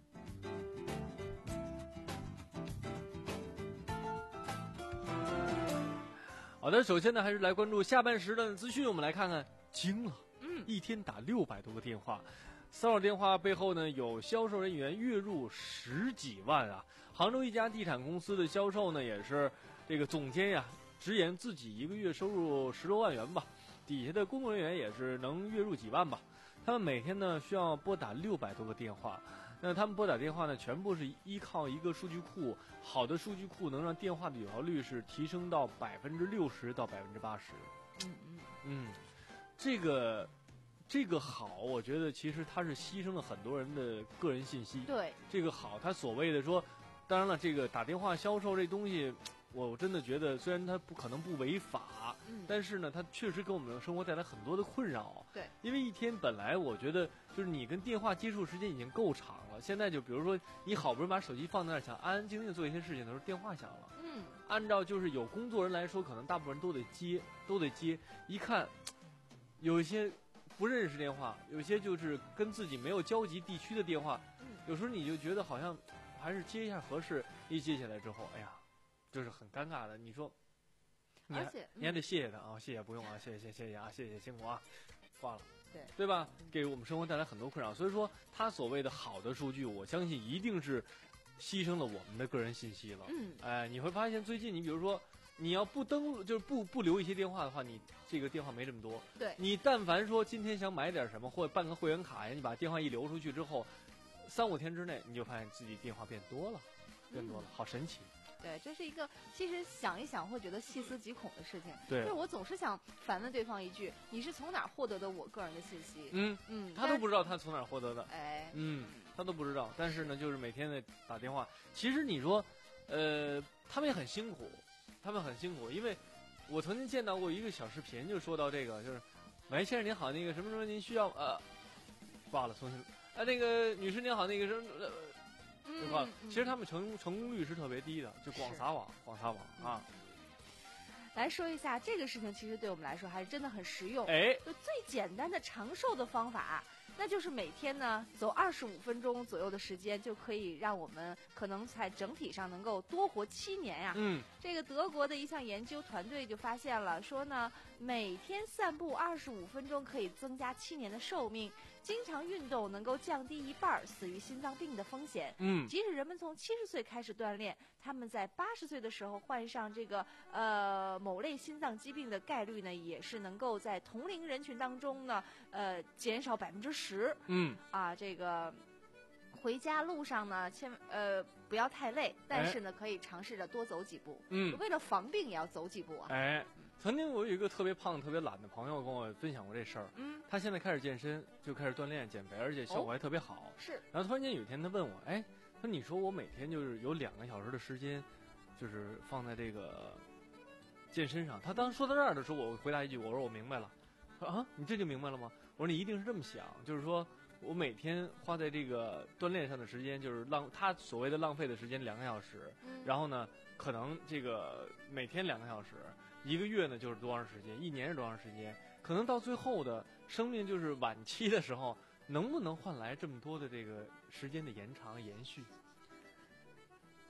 好的，首先呢，还是来关注下半时段的资讯。我们来看看，惊了， 嗯， 一天打六百多个电话，骚扰电话背后呢，有销售人员月入十几万啊。杭州一家地产公司的销售呢，也是这个总监呀，直言自己一个月收入十多万元吧，底下的工作人员也是能月入几万吧。他们每天呢需要拨打六百多个电话。那他们拨打电话呢，全部是依靠一个数据库，好的数据库能让电话的有效率是提升到百分之六十到百分之八十。 嗯嗯嗯，这个这个好，我觉得其实它是牺牲了很多人的个人信息。 对， 这个好，它所谓的说，当然了，这个打电话销售这东西，我真的觉得虽然它不可能不违法， 嗯， 但是呢，它确实给我们的生活带来很多的困扰。 对， 因为一天本来我觉得就是你跟电话接触时间已经够长了，现在就比如说你好不容易把手机放在那儿，想安安静静做一些事情的时候，电话响了。 嗯， 按照就是有工作人来说，可能大部分人都得接，都得接。一看，有一些不认识电话，有些就是跟自己没有交集地区的电话， 嗯， 有时候你就觉得好像还是接一下合适。一接下来之后，哎呀，就是很尴尬的。你说，你还而且、嗯、 你还得谢谢他啊，谢谢不用啊，谢谢谢谢谢谢啊，谢谢辛苦啊，挂了。 对对吧？给我们生活带来很多困扰，所以说他所谓的好的数据，我相信一定是牺牲了我们的个人信息了。 嗯， 哎，你会发现最近你比如说你要不登录，就是不不留一些电话的话，你这个电话没这么多。 对， 你但凡说今天想买点什么或者办个会员卡呀，你把电话一留出去之后，三五天之内你就发现自己电话变多了，变多了， 嗯、 好神奇。 对，这是一个其实想一想会觉得细思极恐的事情。 对， 就是我总是想反问对方一句：你是从哪儿获得的我个人的信息？ 嗯嗯， 他都不知道他从哪儿获得的。 哎， 嗯，他都不知道。但是呢，就是每天的打电话。其实你说，呃，他们也很辛苦，他们很辛苦，因为我曾经见到过一个小视频，就说到这个，就是，喂，先生您好，那个什么什么您需要呃，挂了，重新，啊，那个女士您好，那个什么呃。对吧？ 嗯、 其实他们成成功率是特别低的，就广撒网，广撒网啊。 来说一下这个事情，其实对我们来说还是真的很实用。 哎， 就最简单的长寿的方法，那就是每天呢走二十五分钟左右的时间，就可以让我们可能在整体上能够多活七年呀。 嗯， 这个德国的一项研究团队就发现了，说呢每天散步二十五分钟可以增加七年的寿命。经常运动能够降低一半死于心脏病的风险。 嗯， 即使人们从七十岁开始锻炼，他们在八十岁的时候患上这个呃某类心脏疾病的概率呢，也是能够在同龄人群当中呢，呃减少百分之十。 嗯， 啊，这个回家路上呢，千呃不要太累，但是呢，可以尝试着多走几步。 嗯， 为了防病也要走几步啊。 哎。曾经我有一个特别胖、特别懒的朋友跟我分享过这事儿。 嗯， 他现在开始健身，就开始锻炼、减肥，而且效果还特别好。 哦、是。 然后突然间有一天，他问我：“哎，说你说我每天就是有两个小时的时间，就是放在这个健身上。”他当时说到这儿的时候，我回答一句：“我说我明白了。”他说：“啊，你这就明白了吗？”我说：“你一定是这么想，就是说我每天花在这个锻炼上的时间，就是浪他所谓的浪费的时间两个小时。 嗯、 然后呢，可能这个每天两个小时。”一个月呢就是多长时间，一年是多长时间？可能到最后的生命就是晚期的时候，能不能换来这么多的这个时间的延长延续？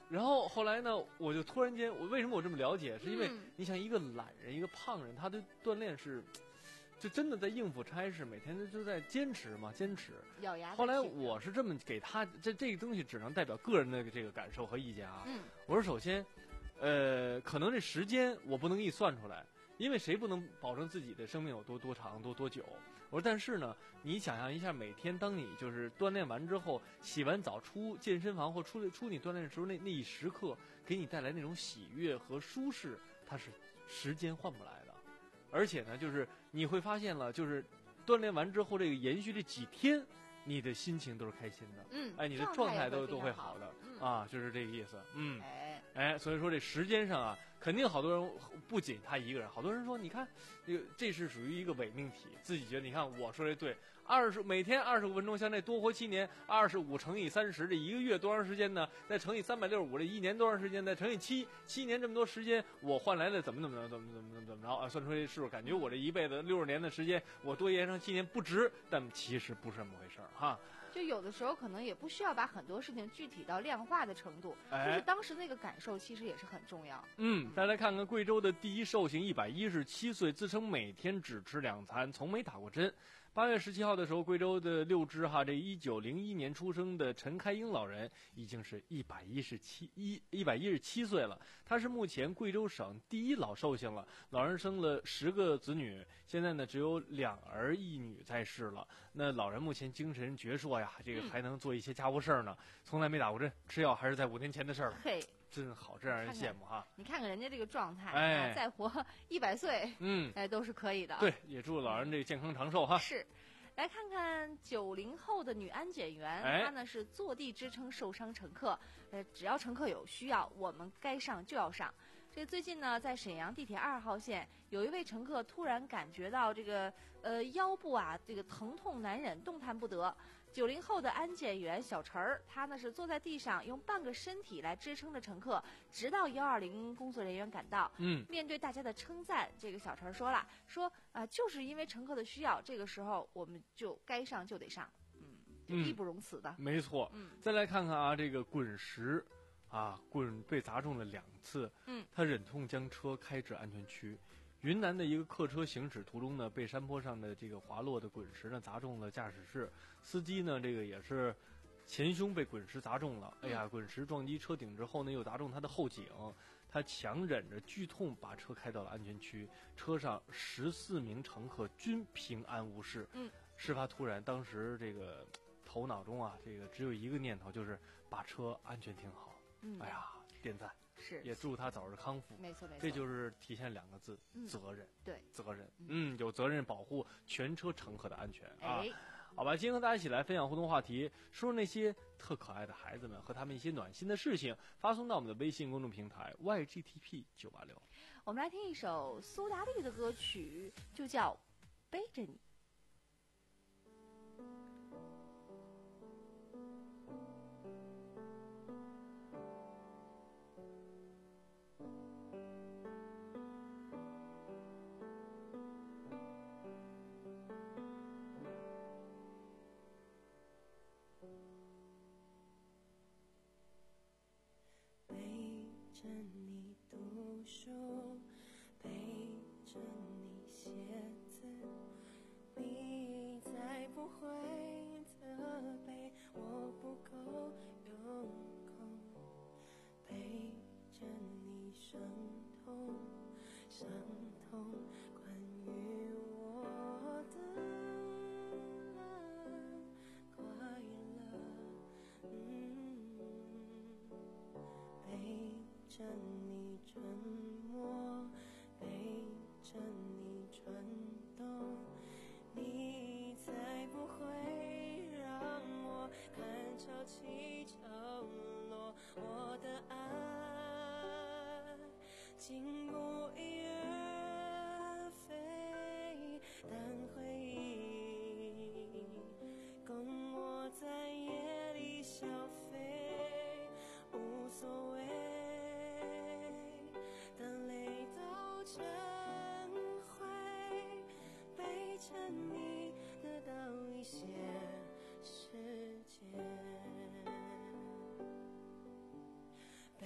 然后后来呢，我就突然间，我为什么我这么了解？是因为嗯你想，一个懒人，一个胖人，他对锻炼是，就真的在应付差事，每天就在坚持嘛，坚持。 咬牙。 后来我是这么给他，这这个东西只能代表个人的这个感受和意见啊。 嗯， 我说首先，呃，可能这时间我不能给你算出来，因为谁不能保证自己的生命有多多长多多久？我说，但是呢，你想象一下，每天当你就是锻炼完之后，洗完澡出健身房或出出你锻炼的时候，那那一时刻给你带来那种喜悦和舒适，它是时间换不来的。而且呢，就是你会发现了，就是锻炼完之后，这个延续这几天，你的心情都是开心的， 嗯， 哎，你的状态都都会好好的， 嗯、 啊，就是这个意思，嗯， 哎， 哎，所以说这时间上啊，肯定好多人不仅他一个人，好多人说，你看，这个这是属于一个伪命题，自己觉得，你看我说的对，二十每天二十五分钟，像这多活七年，二十五乘以三十，这一个月多长时间呢？再乘以三百六十五，这一年多长时间？再乘以七，七年这么多时间，我换来了怎么怎么怎么怎么怎么怎么着啊？算出这数，感觉我这一辈子六十年的时间，我多延长七年不值，但其实不是这么回事儿哈。 就有的时候可能也不需要把很多事情具体到量化的程度， 哎、 就是当时那个感受其实也是很重要。 嗯，再来看看贵州的第一寿星，一百一十七岁，自称每天只吃两餐，从没打过针。八月十七号的时候，贵州的六支哈，这一九零一年出生的陈开英老人已经是一百一十七一一百一十七岁了。他是目前贵州省第一老寿星了。老人生了十个子女，现在呢只有两儿一女在世了。那老人目前精神矍铄呀，这个还能做一些家务事儿呢，从来没打过针，吃药还是在五年前的事儿了。 嘿。 真好，这让人羡慕哈！ 你看看人家这个状态， 哎， 再活一百岁， 嗯， 哎，都是可以的。 对，也祝老人这个健康长寿哈。 是，来看看九零后的女安检员， 哎、 她呢是坐地支撑受伤乘客，呃，只要乘客有需要，我们该上就要上。这最近呢，在沈阳地铁二号线，有一位乘客突然感觉到这个呃腰部啊这个疼痛难忍，动弹不得。九零后的安检员小陈儿，他呢是坐在地上，用半个身体来支撑着乘客，直到幺二零工作人员赶到。 嗯， 面对大家的称赞，这个小陈儿说了，说啊、呃，就是因为乘客的需要，这个时候我们就该上就得上，嗯，义不容辞的。 嗯、没错。 嗯， 再来看看啊，这个滚石，啊，滚被砸中了两次。 嗯， 他忍痛将车开至安全区。云南的一个客车行驶途中呢，被山坡上的这个滑落的滚石呢砸中了驾驶室，司机呢这个也是前胸被滚石砸中了。哎呀，滚石撞击车顶之后呢，又砸中他的后颈，他强忍着剧痛把车开到了安全区，车上十四名乘客均平安无事。 嗯， 事发突然，当时这个头脑中啊，这个只有一个念头，就是把车安全停好。 嗯， 哎呀，点赞。 是， 也祝他早日康复。 没错没错， 这就是体现两个字： 嗯、 责任。 对， 责任。嗯，有责任保护全车乘客的安全啊。 哎， 好吧，今天和大家一起来分享互动话题，说说那些特可爱的孩子们和他们一些暖心的事情，发送到我们的微信公众平台 Y G T P 九八六。 我们来听一首苏打绿的歌曲，就叫《背着你》。 陪着你读书，陪着你写字，你再不会责备我不够用功，陪着你伤痛，伤痛关于我的快乐，嗯，陪着你沉默，陪着你转动，你才不会让我看潮起潮落，我的爱经不翼而飞，但回忆供我在夜里消费，无所谓，当泪都成灰，背着你得到一些时间，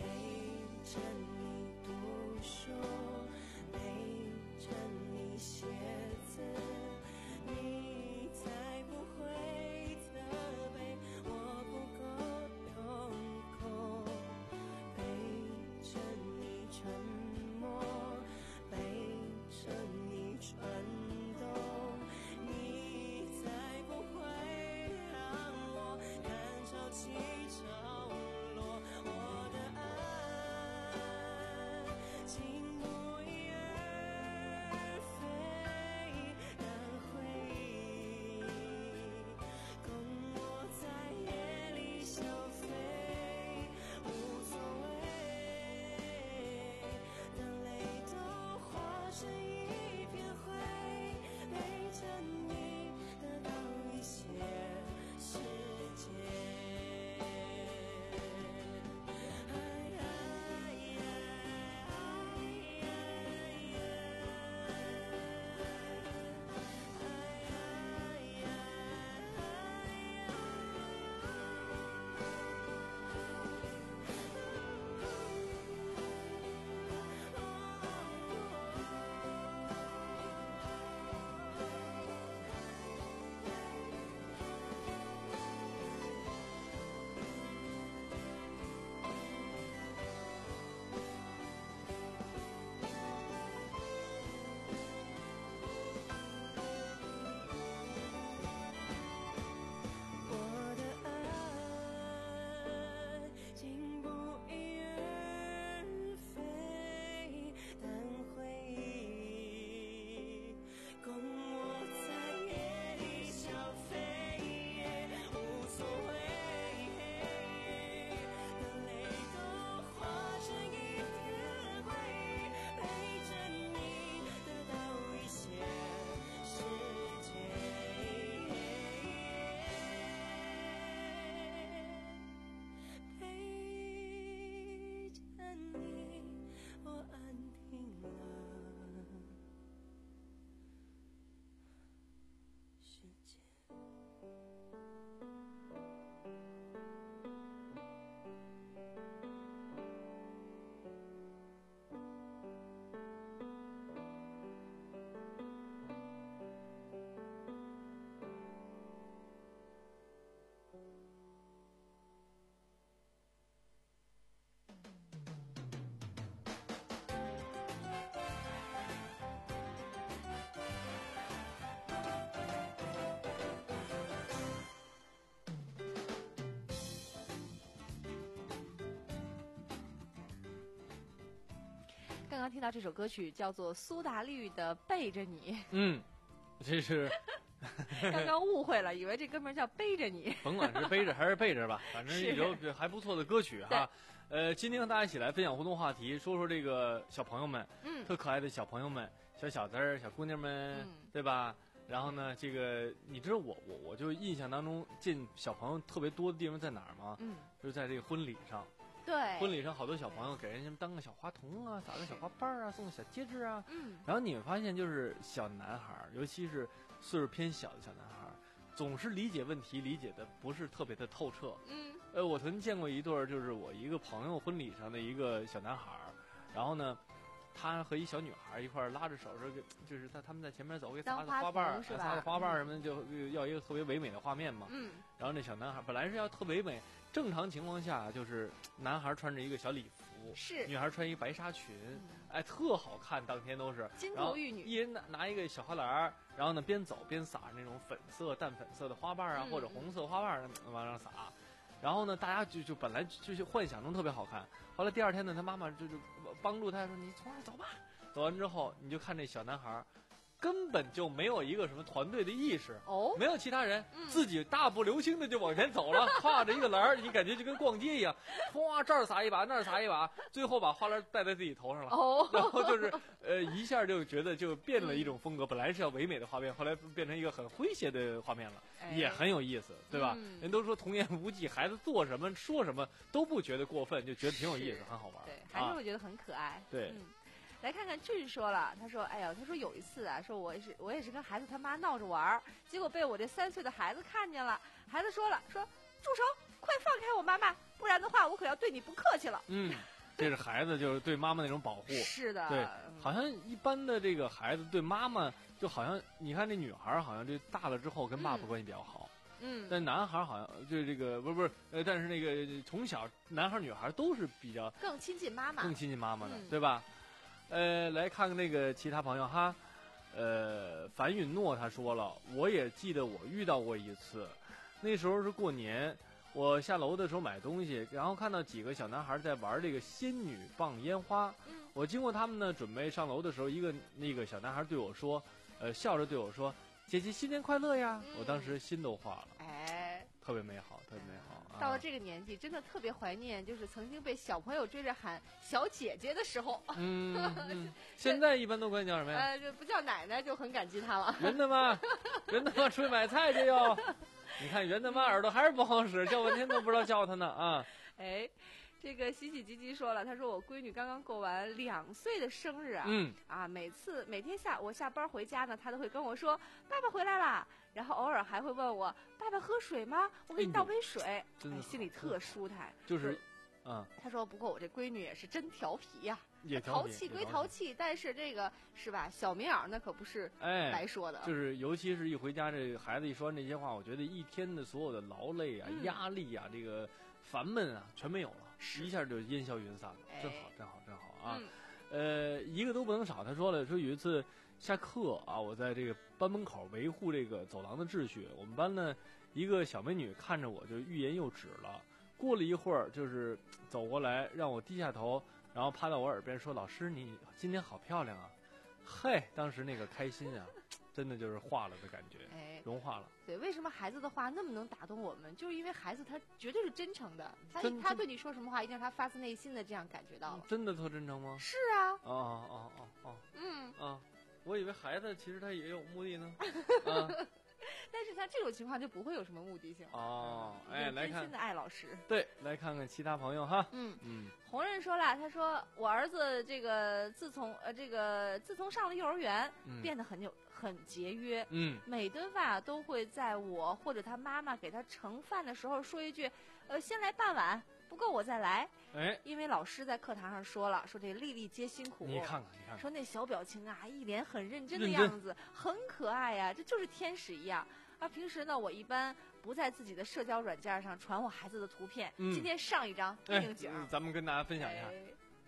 刚刚听到这首歌曲叫做苏打绿的《背着你》。 嗯，这是刚刚误会了，以为这哥们儿叫背着你。 甭管是背着还是背着吧，反正一首还不错的歌曲哈。呃，今天和大家一起来分享互动话题，说说这个小朋友们， 嗯， 特可爱的小朋友们，小小子儿、小姑娘们， 嗯、 对吧？然后呢，这个你知道我我我就印象当中见小朋友特别多的地方在哪儿吗？ 嗯， 就是在这个婚礼上。 对， 婚礼上好多小朋友给人家当个小花童啊，撒个小花瓣啊，送个小戒指啊。 嗯， 然后你会发现，就是小男孩，尤其是岁数偏小的小男孩，总是理解问题理解的不是特别的透彻。 嗯， 呃，我曾经见过一对儿，就是我一个朋友婚礼上的一个小男孩，然后呢，他和一小女孩一块儿拉着手，说就是他他们在前面走，给撒个花瓣儿，撒个花瓣儿什么的，就要一个特别唯美的画面嘛。 嗯， 然后那小男孩本来是要特唯美。正常情况下，就是男孩穿着一个小礼服， 是女孩穿一白纱裙， 嗯、 哎，特好看。当天都是金童玉女， 一人拿拿一个小花篮，然后呢边走边撒那种粉色、淡粉色的花瓣啊， 嗯、 或者红色花瓣往上撒。然后呢，大家就就本来就是幻想中特别好看。后来第二天呢，他妈妈就就帮助他说：“你从这儿走吧。”走完之后，你就看这小男孩。根本就没有一个什么团队的意识， 哦， 没有其他人， 嗯、 自己大步流星的就往前走了，挎着一个篮儿，你感觉就跟逛街一样，哗这儿撒一把，那儿撒一把，最后把花篮戴在自己头上了。 哦， 然后就是呃一下就觉得就变了一种风格，本来是要唯美的画面，后来变成一个很诙谐的画面了， 哎、 也很有意思，对吧？ 嗯、 人都说童言无忌，孩子做什么说什么都不觉得过分，就觉得挺有意思，很好玩。 对，还是会觉得很可爱。 啊、对。 嗯，来看看俊说了，他说：“哎呀，他说有一次啊，说我也是我也是跟孩子他妈闹着玩儿，结果被我这三岁的孩子看见了。孩子说了，说住手，快放开我妈妈，不然的话我可要对你不客气了。” 嗯，这是孩子就是对妈妈那种保护。 是的， 对，好像一般的这个孩子对妈妈，就好像你看这女孩好像这大了之后跟爸爸关系比较好。 嗯， 但男孩好像就这个不是不是呃，但是那个从小男孩女孩都是比较更亲近妈妈， 更亲近妈妈的， 嗯、 对吧？呃，来看看那个其他朋友哈，呃，樊允诺他说了，我也记得我遇到过一次，那时候是过年，我下楼的时候买东西，然后看到几个小男孩在玩这个仙女棒烟花， 嗯、 我经过他们呢，准备上楼的时候，一个那个小男孩对我说，呃，笑着对我说：“姐姐新年快乐呀！” 嗯、 我当时心都化了， 哎， 特别美好，特别美好。 到了这个年纪，真的特别怀念，就是曾经被小朋友追着喊小姐姐的时候。 嗯，嗯现在一般都管你叫什么呀？ 呃，就不叫奶奶，就很感激她了。 袁大妈，袁大妈出去买菜去哟。你看袁大妈耳朵还是不好使，叫半天都不知道叫她呢啊。 哎。这个喜喜吉吉说了，他说我闺女刚刚过完两岁的生日啊， 嗯啊，每次每天下我下班回家呢，他都会跟我说爸爸回来啦，然后偶尔还会问我爸爸喝水吗？我给你倒杯水，哎，哎心里特舒坦。 就是，嗯， 他说不过我这闺女也是真调皮呀、啊， 也淘气归淘气，但是这个是吧，小棉袄那可不是来说的、 哎，就是尤其是一回家，这个孩子一说完这些话，我觉得一天的所有的劳累啊、 嗯、 压力啊、这个烦闷啊，全没有了。一下就烟消云散了， 哎、 真好，真好，真好啊！ 嗯、 呃，一个都不能少。他说了，说有一次下课啊，我在这个班门口维护这个走廊的秩序。我们班呢，一个小美女看着我就欲言又止了。过了一会儿，就是走过来让我低下头，然后趴到我耳边说：“老师，你今天好漂亮啊！”嘿，当时那个开心啊！真的就是化了的感觉， 哎， 融化了。 对，为什么孩子的话那么能打动我们？就是因为孩子他绝对是真诚的，他他对你说什么话，一定是他发自内心的这样感觉到了。 真的特真诚吗？ 是啊。 哦哦哦哦。 嗯。 啊，我以为孩子其实他也有目的呢。啊。 但是他这种情况就不会有什么目的性哦。哎，来看真心的爱老师。 对，来看看其他朋友哈。 嗯嗯。 红人说了，他说我儿子这个自从呃这个自从上了幼儿园， 嗯、 变得很有很节约。 嗯。 每顿饭啊都会在我或者他妈妈给他盛饭的时候说一句，呃，先来半碗。不够我再来， 哎， 因为老师在课堂上说了，说这粒粒皆辛苦。 你看看，你看看， 说那小表情啊，一脸很认真的样子，很可爱呀、啊，这就是天使一样。而平时呢，我一般不在自己的社交软件上传我孩子的图片。 嗯、 今天上一张应景、 哎，咱们跟大家分享一下。 哎、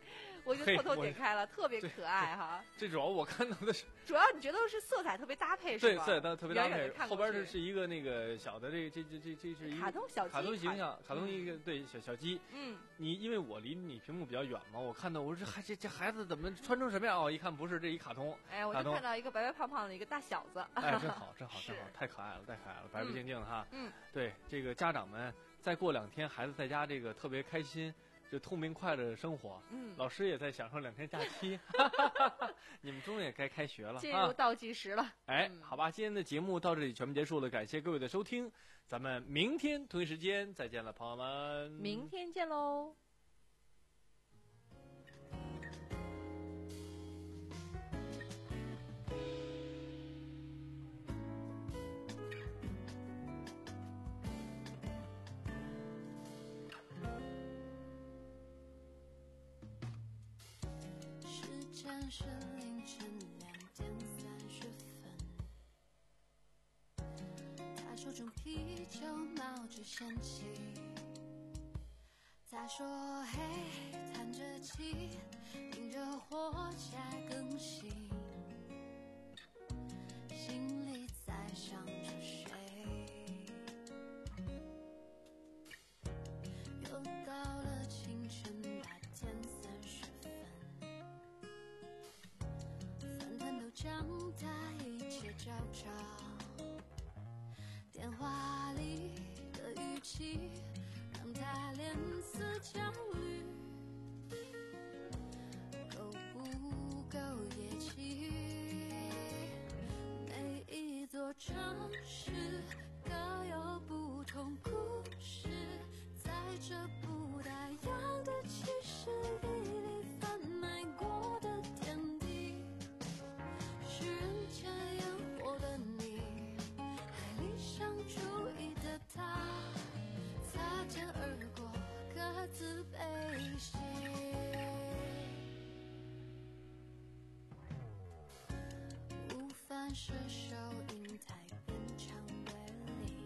我就偷偷点开了，特别可爱哈。 这主要我看到的是， 主要你觉得是色彩特别搭配是吧？ 对，色彩特别搭配。 远远后边这是一个那个小的这这这这这是一个卡通小鸡， 卡通形象，卡通一个对小小鸡。 嗯， 你因为我离你屏幕比较远嘛，我看到我说这孩这这孩子怎么穿成什么样？哦，一看不是，这一卡通。 哎，我就看到一个白白胖胖的一个大小子。 哎，真好，真好，真好，太可爱了，太可爱了，白白净净的哈。 嗯， 对，这个家长们再过两天，孩子在家这个特别开心。就痛并快乐的生活，嗯，老师也在享受两天假期，你们终于也该开学了， 进入倒计时了。 哎， 嗯、 好吧，今天的节目到这里全部结束了，感谢各位的收听，咱们明天同一时间再见了，朋友们， 明天见喽。 是凌晨两点三十分，他手中啤酒冒着仙气，他说嘿，叹着气，盯着火柴更新，心里在想着谁，又到了清晨八点三十长大一切照常，电话里的语气让他脸色焦虑，够不够夜气？每一座城市各有不同故事，在这不大样的七十一里贩卖过的甜蜜，是人间烟火的你，还理想主义的他，擦肩而过，各自悲喜。午饭是收银台边唱对里，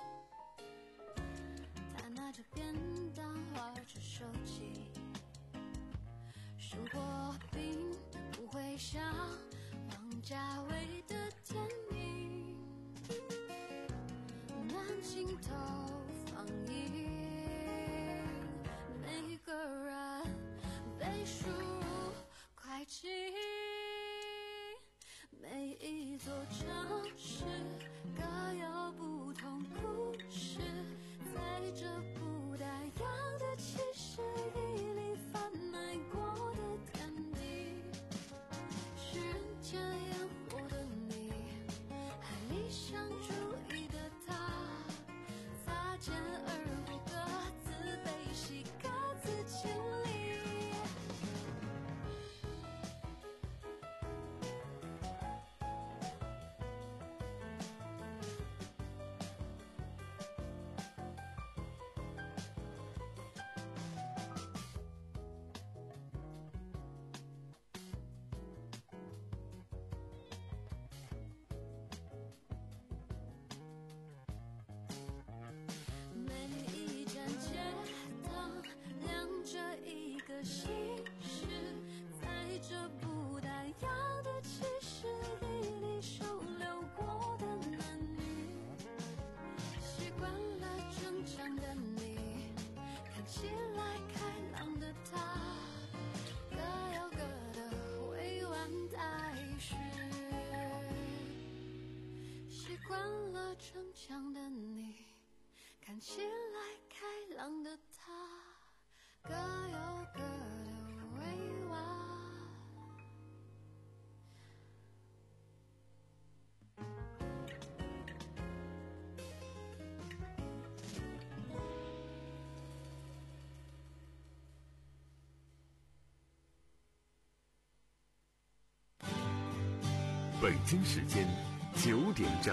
他拿着便当玩着手机，生活并不会像王家卫的电影，慢镜头放映，每个人被输入快进，每一座城市各有不同故事，在这不大样的七十一里贩卖过的甜蜜，是人间烟火的你，还理想主义的他，擦肩而过，各自悲喜，各自经历。每一盏街灯亮着一个心事，在这不大样的七十一里收留过的男女，习惯了逞强的你，看起来开朗的他，各有各的委婉待续，习惯了逞强的你，看起来开朗的他，各有各的委婉。 北京时间九点整。